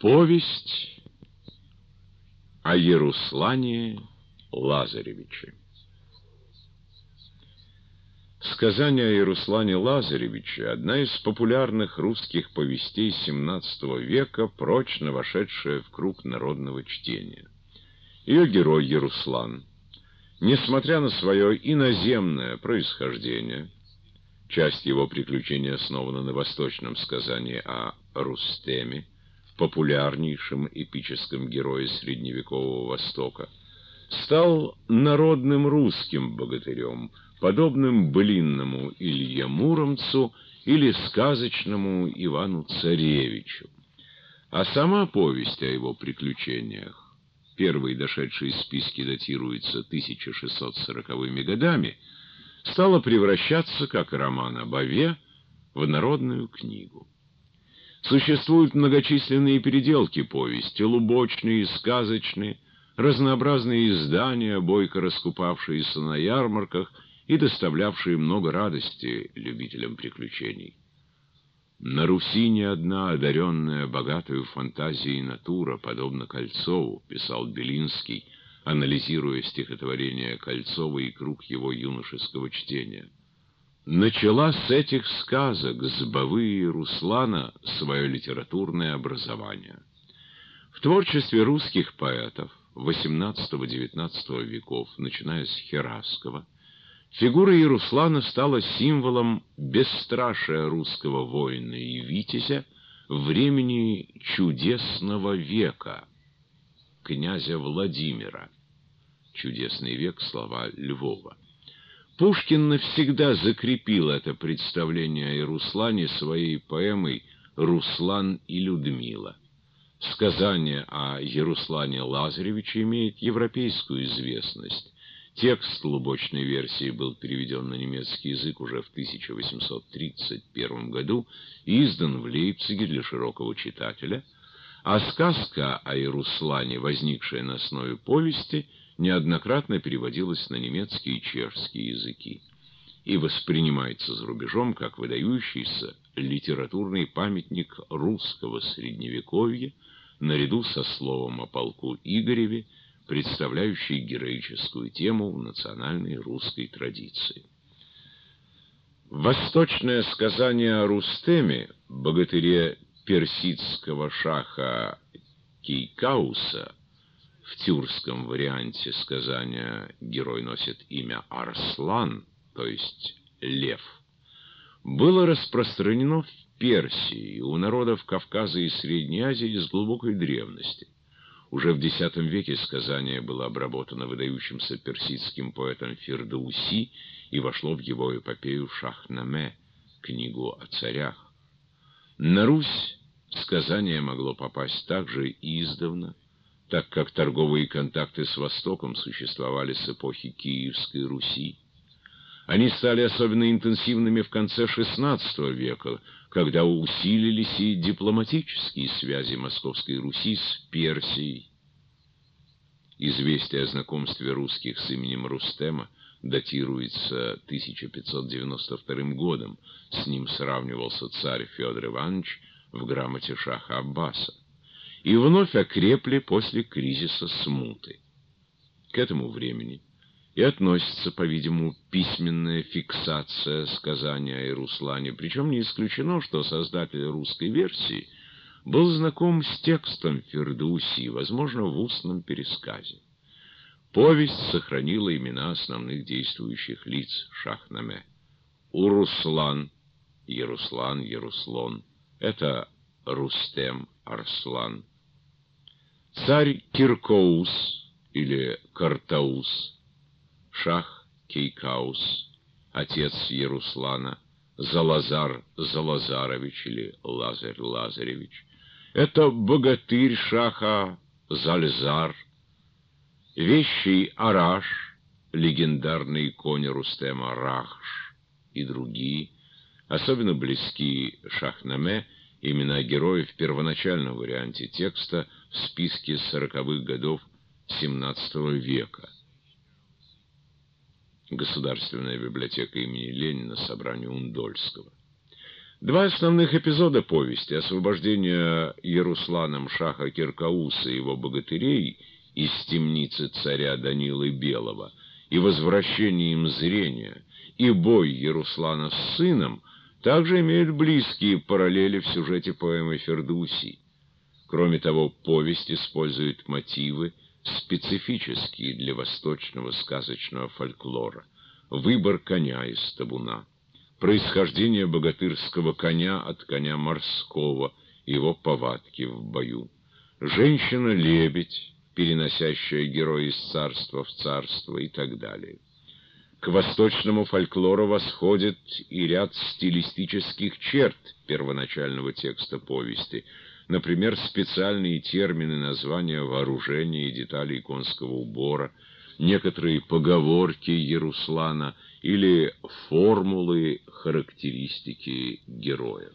Повесть о Яруслане Лазаревиче. Сказание о Яруслане Лазаревиче — одна из популярных русских повестей XVII века, прочно вошедшая в круг народного чтения. Ее герой Яруслан, несмотря на свое иноземное происхождение, часть его приключений основана на восточном сказании о Рустеме, популярнейшем эпическом герое средневекового Востока, стал народным русским богатырем, подобным былинному Илье Муромцу или сказочному Ивану Царевичу. А сама повесть о его приключениях, первые дошедшие списки датируются 1640-ми годами, стала превращаться, как и роман о Бове, в народную книгу. Существуют многочисленные переделки повести, лубочные, сказочные, разнообразные издания, бойко раскупавшиеся на ярмарках и доставлявшие много радости любителям приключений. На Руси не одна одаренная богатую фантазией натура, подобно Кольцову, писал Белинский, анализируя стихотворение Кольцова и круг его юношеского чтения. Начала с этих сказок, с Бовы и Руслана, свое литературное образование. В творчестве русских поэтов XVIII-XIX веков, начиная с Хераскова, фигура Яруслана стала символом бесстрашия русского воина и витязя времени чудесного века, князя Владимира. Чудесный век — слова Львова. Пушкин навсегда закрепил это представление о Яруслане своей поэмой «Руслан и Людмила». Сказание о Яруслане Лазаревиче имеет европейскую известность. Текст лубочной версии был переведен на немецкий язык уже в 1831 году и издан в Лейпциге для широкого читателя, а сказка о Яруслане, возникшая на основе повести, неоднократно переводилась на немецкий и чешский языки и воспринимается за рубежом как выдающийся литературный памятник русского средневековья, наряду со словом о полку Игореве, представляющий героическую тему в национальной русской традиции. Восточное сказание о Рустеме, богатыре персидского шаха Кейкауса, в тюркском варианте сказания герой носит имя Арслан, то есть лев, было распространено в Персии у народов Кавказа и Средней Азии с глубокой древности. Уже в X веке сказание было обработано выдающимся персидским поэтом Фирдауси и вошло в его эпопею Шахнаме, книгу о царях. На Русь сказание могло попасть также издавна, так как торговые контакты с Востоком существовали с эпохи Киевской Руси. Они стали особенно интенсивными в конце XVI века, когда усилились и дипломатические связи Московской Руси с Персией. Известие о знакомстве русских с именем Рустема датируется 1592 годом. С ним сравнивался царь Федор Иванович в грамоте шаха Аббаса. И вновь окрепли после кризиса Смуты. К этому времени и относится, по-видимому, письменная фиксация сказания о Яруслане, причем не исключено, что создатель русской версии был знаком с текстом Фирдауси, возможно, в устном пересказе. Повесть сохранила имена основных действующих лиц Шахнаме. Уруслан, Яруслан, Яруслон — это Рустем, Арслан. Царь Киркоус или Картаус, шах Кейкаус, отец Яруслана, Залазар Залазарович или Лазарь Лазаревич. Это богатырь шаха Зальзар, вещий Араш, легендарный конь Рустема Рахш и другие, особенно близкие Шахнаме, имена героев в первоначальном варианте текста в списке 40-х годов XVII века. Государственная библиотека имени Ленина, собрание Ундольского. Два основных эпизода повести — освобождение Ярусланом шаха Киркауса и его богатырей из темницы царя Данилы Белого и возвращение им зрения, и бой Яруслана с сыном также имеют близкие параллели в сюжете поэмы Фердуси. Кроме того, повесть использует мотивы, специфические для восточного сказочного фольклора: выбор коня из табуна, происхождение богатырского коня от коня морского, его повадки в бою, женщина-лебедь, переносящая героя из царства в царство и так далее. К восточному фольклору восходит и ряд стилистических черт первоначального текста повести, например, специальные термины названия вооружения и деталей конского убора, некоторые поговорки Яруслана или формулы характеристики героев.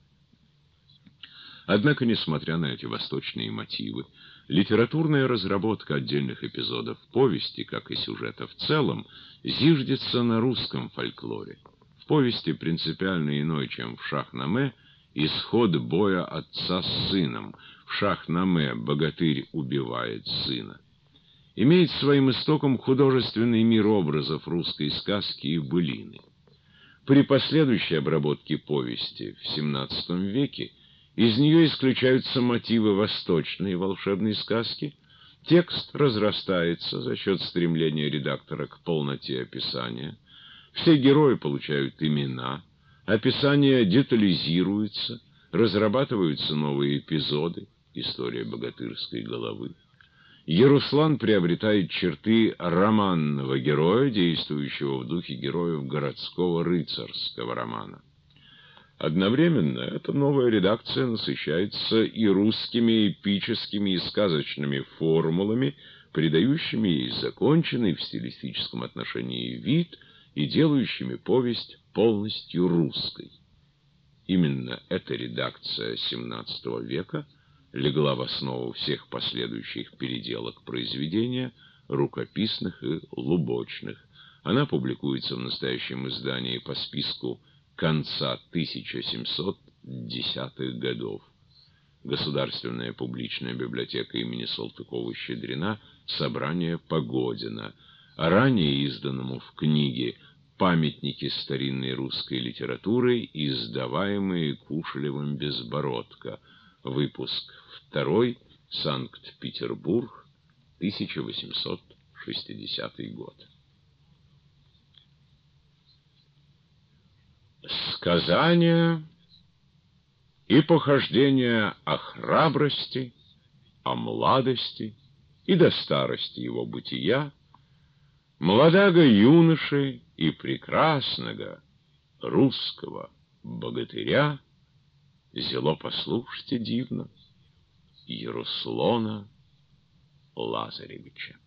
Однако, несмотря на эти восточные мотивы, литературная разработка отдельных эпизодов повести, как и сюжета в целом, зиждется на русском фольклоре. В повести принципиально иной, чем в Шах-Наме, исход боя отца с сыном. В Шах-Наме богатырь убивает сына. Имеет своим истоком художественный мир образов русской сказки и былины. При последующей обработке повести в XVII веке из нее исключаются мотивы восточной волшебной сказки, текст разрастается за счет стремления редактора к полноте описания, все герои получают имена, описания детализируются, разрабатываются новые эпизоды, история богатырской головы. Яруслан приобретает черты романного героя, действующего в духе героев городского рыцарского романа. Одновременно эта новая редакция насыщается и русскими эпическими и сказочными формулами, придающими ей законченный в стилистическом отношении вид и делающими повесть полностью русской. Именно эта редакция XVII века легла в основу всех последующих переделок произведения, рукописных и лубочных. Она публикуется в настоящем издании по списку конца 1710-х годов. Государственная публичная библиотека имени Салтыкова-Щедрина, собрание Погодина, ранее изданному в книге «Памятники старинной русской литературы», издаваемые Кушелевым «Безбородко», выпуск 2, Санкт-Петербург, 1860 год. Сказания и похождения о храбрости, о младости и до старости его бытия, младаго юноши и прекрасного русского богатыря, зело послушайте дивно, Яруслана Лазаревича.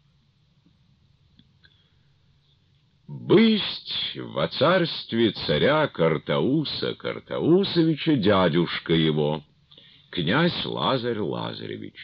Бысть во царстве царя Картауса Картаусовича дядюшка его, князь Лазарь Лазаревич.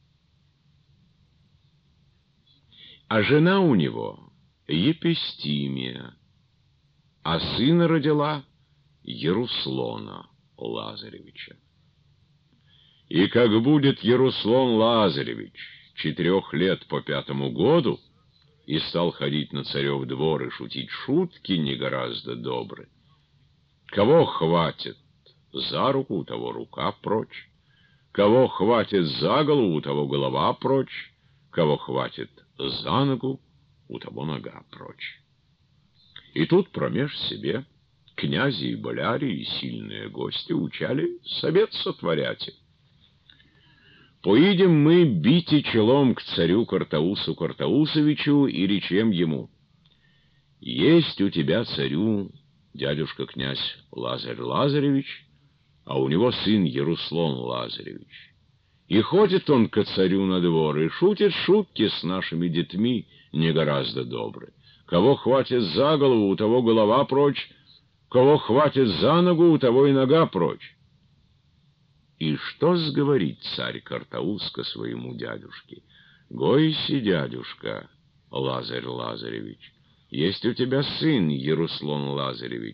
А жена у него Епистимия, а сына родила Яруслана Лазаревича. И как будет Яруслан Лазаревич 4 лет по 5 году, и стал ходить на царев двор и шутить шутки не гораздо добры, кого хватит за руку, у того рука прочь, кого хватит за голову, у того голова прочь, кого хватит за ногу, у того нога прочь. И тут промеж себе князи и боляре и сильные гости учали совет сотворять. Поидем мы бить челом к царю Картаусу Картаусовичу и речем ему: есть у тебя, царю, дядюшка князь Лазарь Лазаревич, а у него сын Яруслан Лазаревич. И ходит он ко царю на двор и шутит шутки с нашими детьми не гораздо добры. Кого хватит за голову, у того голова прочь, кого хватит за ногу, у того и нога прочь. И что сговорит царь Картаус ко своему дядюшке? Гойся, дядюшка Лазарь Лазаревич, есть у тебя сын Яруслан Лазаревич,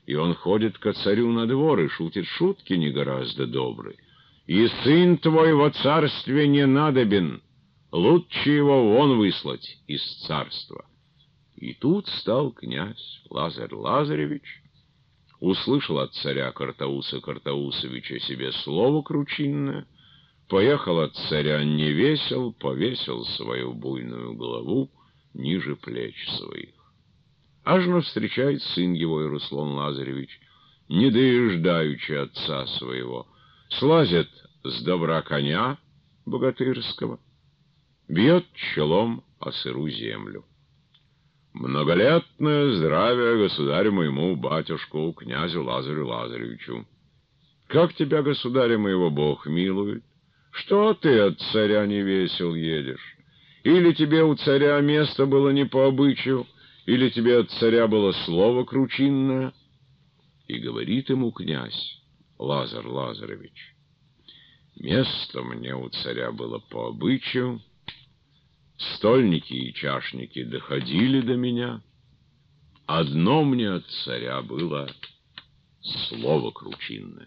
и он ходит ко царю на двор и шутит шутки не гораздо добрые. И сын твой во царстве не надобен, лучше его вон выслать из царства. И тут стал князь Лазарь Лазаревич, услышал от царя Картауса Картаусовича себе слово кручинное, поехал от царя не весел, повесил свою буйную голову ниже плеч своих. Аж навстречает сын его, Яруслан Лазаревич, не доезжаючи отца своего, слазит с добра коня богатырского, бьет челом о сыру землю. Многолетное здравие государю моему, батюшку, князю Лазарю Лазаревичу. Как тебя, государя моего, Бог милует? Что ты от царя не весел едешь? Или тебе у царя место было не по обычаю, или тебе от царя было слово кручинное? И говорит ему князь Лазарь Лазаревич: место мне у царя было по обычаю, стольники и чашники доходили до меня, одно мне от царя было слово кручинное.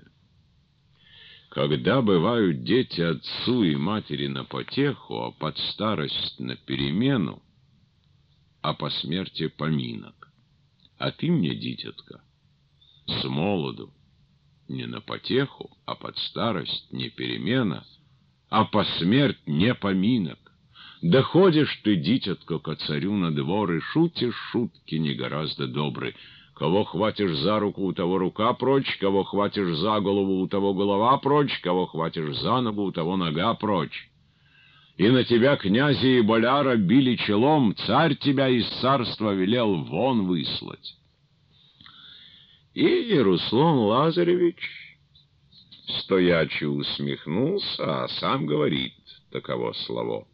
Когда бывают дети отцу и матери на потеху, а под старость на перемену, а по смерти поминок. А ты мне, дитятка, с молоду не на потеху, а под старость не перемена, а по смерть не поминок. Доходишь ты, дитятка, ко царю на двор и шутишь шутки не гораздо добры. Кого хватишь за руку, у того рука прочь, кого хватишь за голову, у того голова прочь, кого хватишь за ногу, у того нога прочь. И на тебя князя и боляра били челом, царь тебя из царства велел вон выслать. И Яруслан Лазаревич стоячи усмехнулся, а сам говорит таково слово: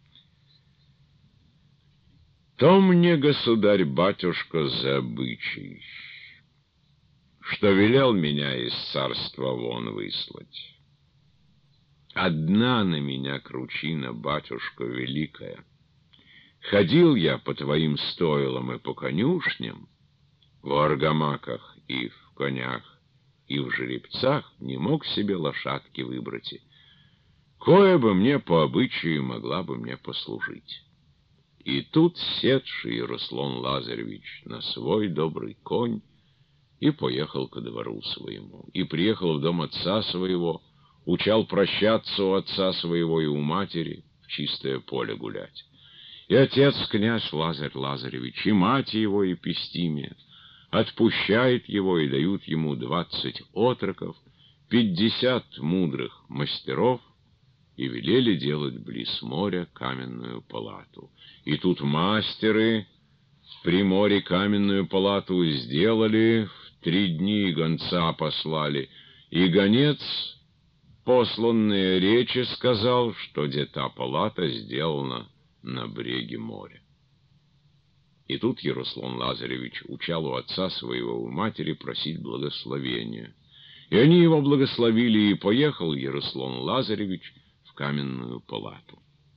то мне, государь-батюшка, за обычай, что велел меня из царства вон выслать. Одна на меня кручина, батюшка, великая. Ходил я по твоим стойлам и по конюшням, в аргамаках и в конях, и в жеребцах, не мог себе лошадки выбрать. Кое бы мне по обычаю могла бы мне послужить. И тут седший Яруслан Лазаревич на свой добрый конь и поехал ко двору своему, и приехал в дом отца своего, учал прощаться у отца своего и у матери, в чистое поле гулять. И отец, князь Лазарь Лазаревич, и мать его, и Пестимия, отпущает его и дают ему 20 отроков, 50 мудрых мастеров, и велели делать близ моря каменную палату. И тут мастеры при море каменную палату сделали, в 3 дни гонца послали, и гонец, посланные речи, сказал, что где та палата сделана на бреге моря. И тут Яруслан Лазаревич учал у отца своего, у матери просить благословения. И они его благословили, и поехал Яруслан Лазаревич в каменную палату.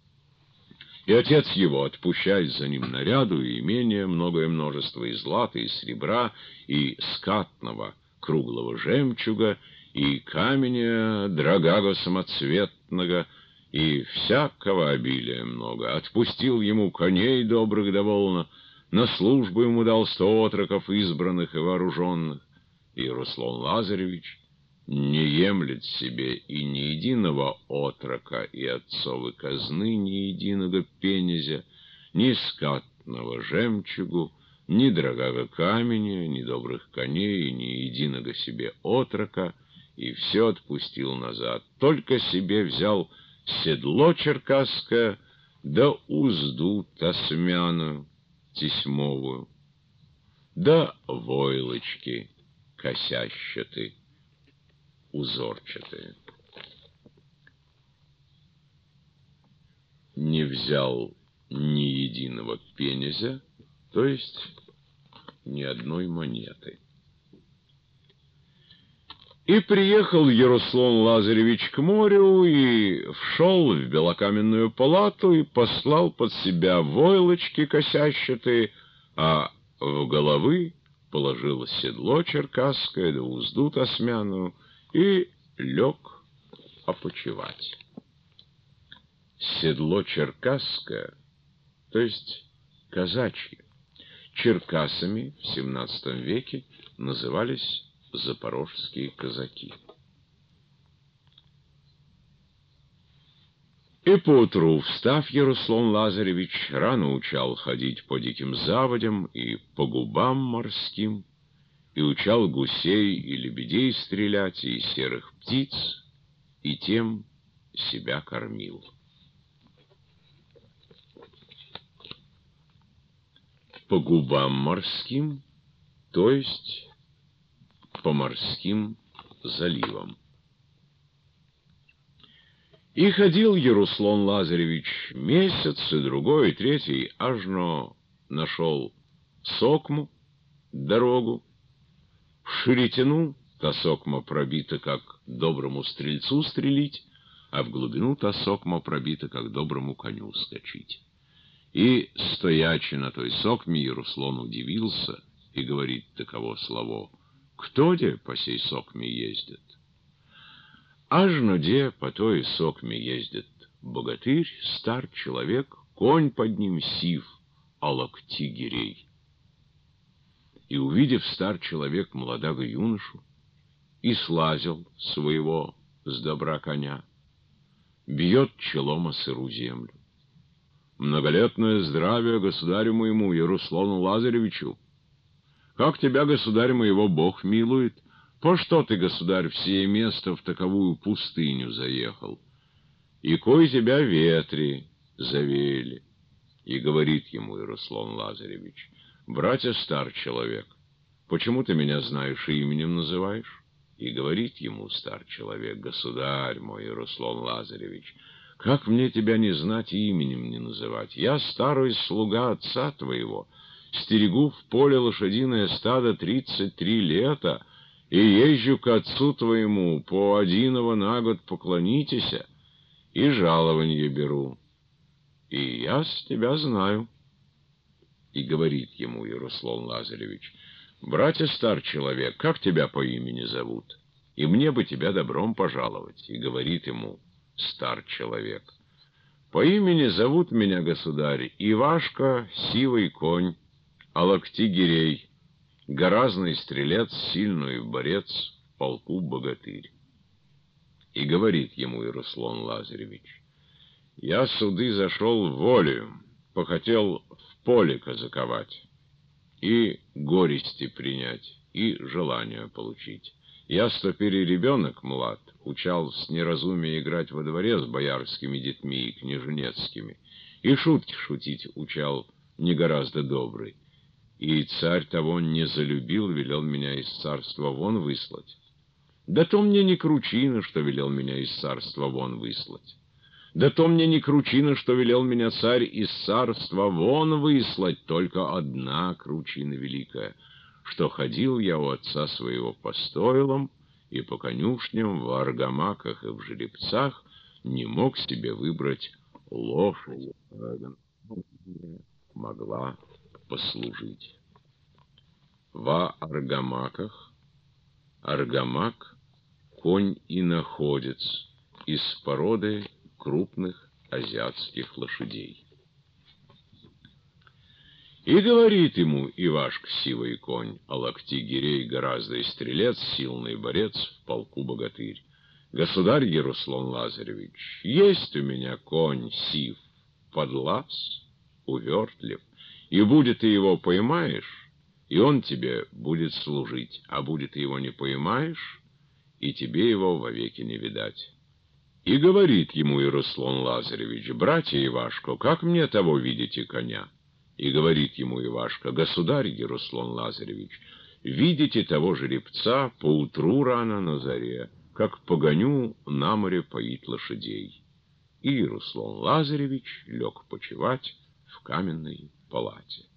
И отец его отпущает за ним наряду и имение, многое множество и злата, и серебра, и скатного круглого жемчуга, и камня драгого самоцветного, и всякого обилия много. Отпустил ему коней добрых довольно, на службу ему дал 100 отроков избранных и вооруженных. И Яруслан Лазаревич не емлет себе и ни единого отрока, и отцовой казны ни единого пенезя, ни скатного жемчугу, ни дорогого камня, ни добрых коней, ни единого себе отрока, и все отпустил назад. Только себе взял седло черкасское, да узду тасмяную, тесьмовую, да войлочки косящаты, узорчатые. Не взял ни единого пенезя, то есть ни одной монеты. И приехал Яруслан Лазаревич к морю, и вшел в белокаменную палату, и послал под себя войлочки косящатые, а в головы положил седло черкасское да узду тасмяную и лег опочивать. Седло черкасское, то есть казачье. Черкасами в XVII веке назывались запорожские казаки. И поутру, встав, Яруслан Лазаревич рано учал ходить по диким заводям и по губам морским, и учал гусей и лебедей стрелять, и серых птиц, и тем себя кормил. По губам морским, то есть по морским заливам. И ходил Яруслан Лазаревич месяц, и другой, и третий, ажно нашел сокму, дорогу. В ширитину та сокма пробита, как доброму стрельцу стрелить, а в глубину та сокма пробита, как доброму коню скачить. И, стоячи на той сокме, Яруслан удивился и говорит таково слово: «Кто де по сей сокме ездит?» Ажно де по той сокме ездит богатырь, стар человек, конь под ним сив, а локти гирей. И, увидев стар человек молодого юношу, и слазил своего с добра коня, бьет челом о сыру землю. «Многолетное здравие государю моему, Яруслану Лазаревичу! Как тебя, государь моего, Бог милует! По что ты, государь, в сие место в таковую пустыню заехал? И кой тебя ветри завеяли?» И говорит ему Яруслан Лазаревич: «Братья, стар человек, почему ты меня знаешь и именем называешь?» И говорит ему стар человек: «Государь мой, Яруслан Лазаревич, как мне тебя не знать и именем не называть? Я старый слуга отца твоего, стерегу в поле лошадиное стадо 33 лета, и езжу к отцу твоему по одиново на год поклонитеся, и жалованье беру. И я с тебя знаю». И говорит ему Яруслан Лазаревич: «Братья, стар человек, как тебя по имени зовут? И мне бы тебя добром пожаловать». И говорит ему стар человек: «По имени зовут меня, государь, Ивашка, сивый конь, а локти гирей, гораздый стрелец, сильный борец, в полку богатырь». И говорит ему Яруслан Лазаревич: «Я суды зашел волею, похотел в поле казаковать, и горести принять, и желания получить. Я, стопери ребенок млад, учал с неразумия играть во дворе с боярскими детьми и княжнецкими, и шутки шутить учал не гораздо добрый. И царь того не залюбил, велел меня из царства вон выслать. Да то мне не кручина, что велел меня из царства вон выслать. Да то мне не кручина, что велел меня царь из царства вон выслать, только одна кручина великая, что ходил я у отца своего по стойлам и по конюшням, в аргамаках и в жеребцах, не мог себе выбрать лошадь, могла послужить. Во аргамаках аргамак — конь иноходец из породы крупных азиатских лошадей. И говорит ему Ивашка, сивый конь, а локти гирей, гораздо стрелец, сильный борец, в полку богатырь: «Государь Яруслан Лазаревич, есть у меня конь сив, подлаз, увертлив, и будет ты его поймаешь, и он тебе будет служить, а будет ты его не поймаешь, и тебе его вовеки не видать». И говорит ему Яруслан Лазаревич: «Братья Ивашко, как мне того видите коня?» И говорит ему Ивашка: «Государь Яруслан Лазаревич, видите того жеребца поутру рано на заре, как погоню на море поить лошадей». И Яруслан Лазаревич лег почевать в каменной палате.